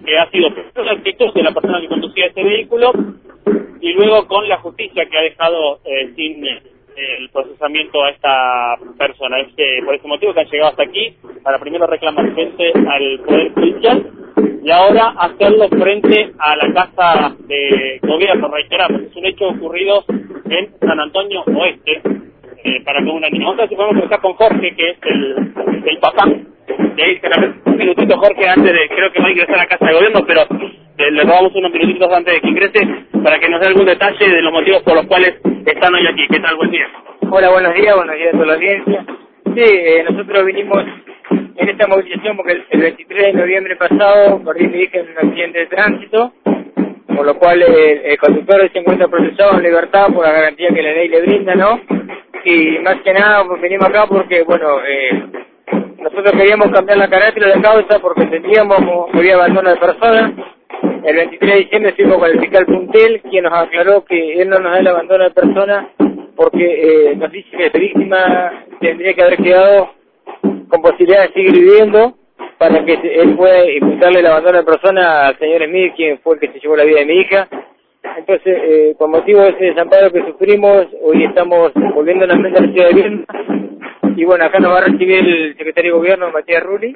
que ha sido la actitud de la persona que conducía este vehículo y luego con la justicia que ha dejado sin el procesamiento a esta persona. Por ese motivo que han llegado hasta aquí para primero reclamar frente al Poder Judicial y ahora hacerlo frente a la Casa de Gobierno. Reiteramos, es un hecho ocurrido en San Antonio Oeste, para con una niña. Vamos a ver si podemos empezar con Jorge, que es el papá de ahí. Un minutito, Jorge, antes de, creo que va a ingresar a la Casa de Gobierno, pero le robamos unos minutitos antes de que ingrese para que nos dé algún detalle de los motivos por los cuales están hoy aquí. ¿Qué tal? Buen día. Hola, buenos días a toda la audiencia. Sí, nosotros vinimos en esta movilización porque el 23 de noviembre pasado perdí mi hija en un accidente de tránsito, por lo cual el conductor se encuentra procesado en libertad por la garantía que la ley le brinda, ¿no? Y más que nada pues, venimos acá porque, bueno, nosotros queríamos cambiar la carátula de la causa porque entendíamos que había abandono de personas. El 23 de diciembre estuvimos con el fiscal Puntel, quien nos aclaró que él no nos da el abandono de personas porque nos dice que la víctima tendría que haber quedado con posibilidad de seguir viviendo para que él pueda imputarle el abandono de persona al señor Smith, quien fue el que se llevó la vida de mi hija. Entonces, con motivo de ese desamparo que sufrimos, hoy estamos volviendo nuevamente a la ciudad de Viedma. Y bueno, acá nos va a recibir el secretario de Gobierno, Matías Rulli.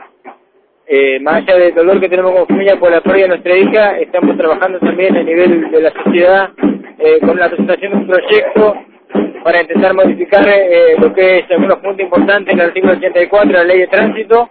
Más allá del dolor que tenemos como familia por la pérdida de nuestra hija, estamos trabajando también a nivel de la sociedad con la presentación de un proyecto para intentar modificar lo que es algunos puntos importantes en el artículo 84 de la Ley de Tránsito.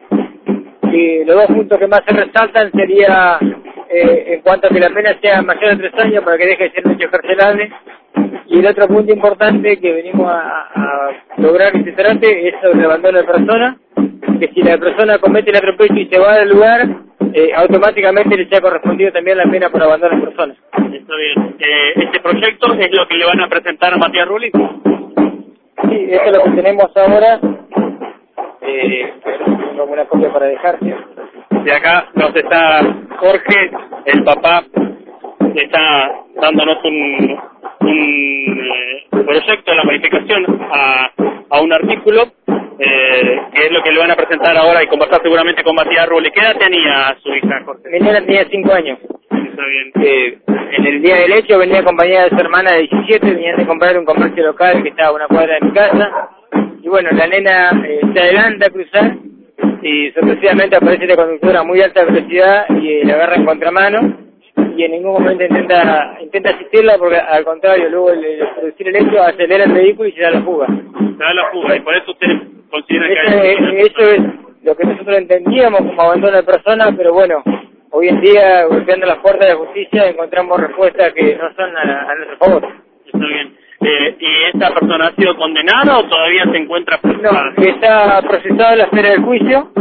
Y los dos puntos que más se resaltan sería en cuanto a que la pena sea mayor de 3 años para que deje de ser un hecho carcelable. Y el otro punto importante que venimos a lograr que se trate es sobre el abandono de personas, que si la persona comete el atropello y se va del lugar, automáticamente le sea correspondido también la pena por abandono de personas. Está bien. ¿Este proyecto es lo que le van a presentar a Matías Rulli? Sí, eso es lo que tenemos ahora. Tengo una copia para dejarte. De acá nos está Jorge, el papá, que está dándonos un proyecto de la modificación a un artículo, que es lo que le van a presentar ahora y conversar seguramente con Matías Rulli. ¿Qué edad tenía su hija, Jorge? Mi nena tenía 5 años. Está bien. En el día del hecho venía acompañada de su hermana de 17, venían de comprar un comercio local que estaba a una cuadra de mi casa. Y bueno, la nena se adelanta a cruzar y sorpresivamente aparece la conductora a muy alta velocidad y la agarra en contramano y en ningún momento intenta asistirla porque al contrario, luego de producir el hecho acelera el vehículo y se da la fuga. Se da la fuga y por eso usted considera que eso es lo que nosotros entendíamos como abandono de personas, pero bueno, hoy en día golpeando las puertas de la justicia encontramos respuestas que no son a nuestro favor. Está bien. ¿Y esta persona ha sido condenada o todavía se encuentra procesada? No, está procesado en la espera del juicio.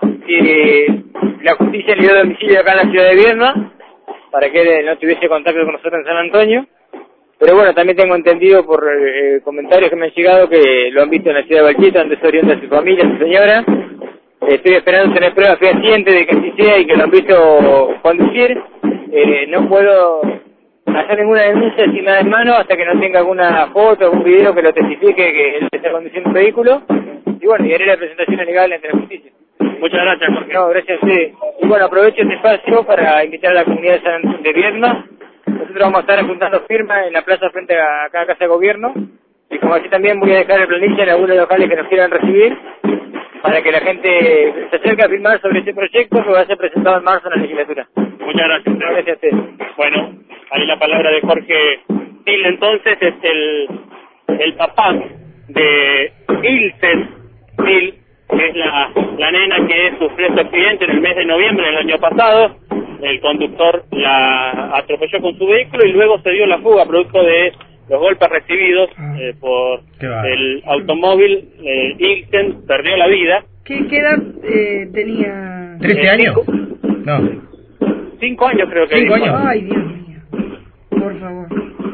La justicia le dio domicilio acá en la ciudad de Viedma para que él no tuviese contacto con nosotros en San Antonio. Pero bueno, también tengo entendido por comentarios que me han llegado que lo han visto en la ciudad de Valquita, donde se orienta a su familia, a su señora. Estoy esperando tener pruebas fehacientes de que así sea y que lo han visto conducir. No puedo hacer ninguna denuncia sin nada en mano hasta que no tenga alguna foto, algún video que lo testifique que él está conduciendo un vehículo. Y bueno, y haré la presentación legal ante la justicia. Muchas gracias, Jorge. No, gracias a usted. Y bueno, aprovecho este espacio para invitar a la comunidad de Viedma. Nosotros vamos a estar juntando firmas en la plaza frente a cada casa de gobierno. Y como así también voy a dejar el planilla en algunos locales que nos quieran recibir para que la gente se acerque a firmar sobre este proyecto que va a ser presentado en marzo en la legislatura. Muchas gracias. No, gracias a usted. Bueno, ahí la palabra de Jorge Gil, entonces, es el papá de Ilse Gil, que es la nena que sufrió este accidente en el mes de noviembre del año pasado. El conductor la atropelló con su vehículo y luego se dio la fuga producto de los golpes recibidos por el automóvil. Ilsen perdió la vida. ¿Qué edad tenía? ¿13 años? No. 5 años creo que. 5 años. Ay, Dios mío. Por favor.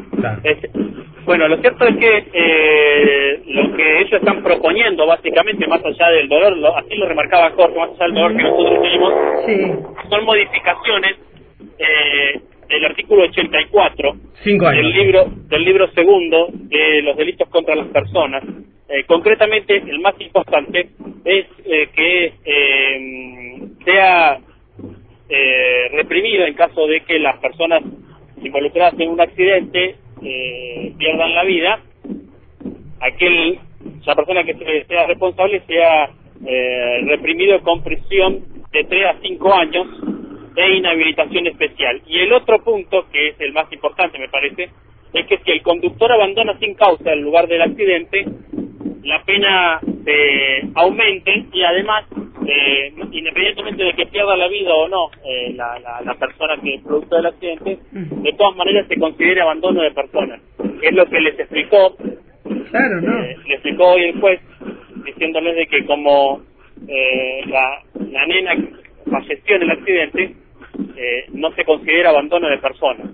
Bueno, lo cierto es que lo que ellos están proponiendo, básicamente, más allá del dolor, así lo remarcaba Jorge, más allá del dolor que nosotros tenemos, sí, son modificaciones del artículo 84 5 años. del libro segundo de los delitos contra las personas. Concretamente, el más importante es que sea reprimido en caso de que las personas involucradas en un accidente pierdan la vida, la persona que sea responsable sea reprimido con prisión de 3 a 5 años e inhabilitación especial. Y el otro punto, que es el más importante me parece, es que si el conductor abandona sin causa el lugar del accidente, la pena aumente y además, independientemente de que pierda la vida o no la persona que es producto del accidente, de todas maneras se considera abandono de persona. Es lo que les explicó, Claro, ¿no? le explicó hoy el juez, diciéndoles de que como la nena falleció en el accidente, no se considera abandono de persona.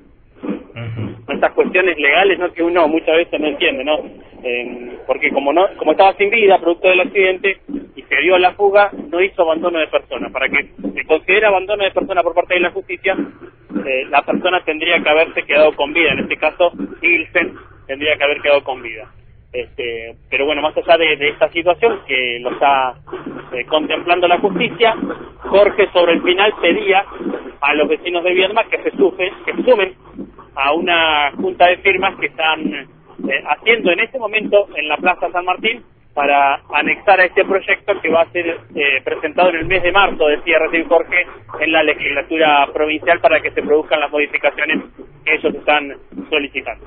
Estas cuestiones legales, ¿no?, que uno muchas veces no entiende, ¿no? Porque como estaba sin vida producto del accidente y se dio a la fuga, no hizo abandono de persona. Para que se considere abandono de persona por parte de la justicia, la persona tendría que haberse quedado con vida. En este caso, Ilsen tendría que haber quedado con vida. Pero bueno, más allá de esta situación que lo está contemplando la justicia, Jorge sobre el final pedía a los vecinos de Viedma que se sumen a una junta de firmas que están haciendo en este momento en la Plaza San Martín para anexar a este proyecto que va a ser presentado en el mes de marzo, decía recién Jorge, en la legislatura provincial para que se produzcan las modificaciones que ellos están solicitando.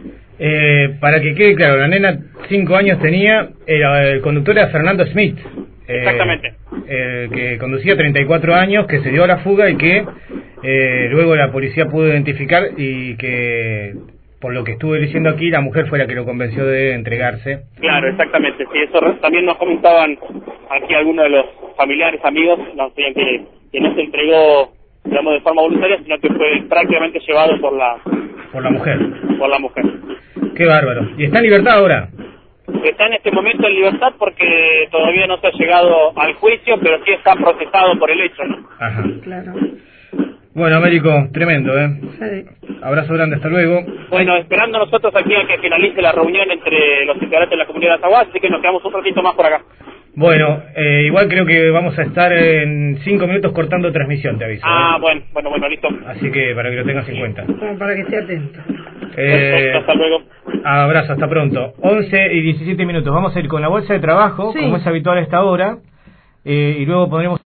Para que quede claro, la nena 5 años tenía, el conductor era Fernando Smith. Exactamente. Que conducía 34 años, que se dio a la fuga y que luego la policía pudo identificar y que, por lo que estuve diciendo aquí, la mujer fue la que lo convenció de entregarse. Claro, exactamente. Sí, eso también nos comentaban aquí algunos de los familiares, amigos, nos decían que no se entregó, digamos, de forma voluntaria, sino que fue prácticamente llevado por la mujer. Por la mujer. Qué bárbaro. ¿Y está en libertad ahora? Está en este momento en libertad porque todavía no se ha llegado al juicio, pero sí está procesado por el hecho, ¿no? Ajá. Claro. Bueno, Américo, tremendo, Sí. Abrazo grande, hasta luego. Bueno, esperando nosotros aquí a que finalice la reunión entre los integrantes de la comunidad de Azahual, así que nos quedamos un ratito más por acá. Bueno, igual creo que vamos a estar en 5 minutos cortando transmisión, te aviso. Bueno, listo. Así que para que lo tengas en cuenta. Como para que esté atento. Perfecto, hasta luego. Abrazo, hasta pronto. 11 y 17 minutos. Vamos a ir con la bolsa de trabajo, Sí. como es habitual a esta hora, y luego pondremos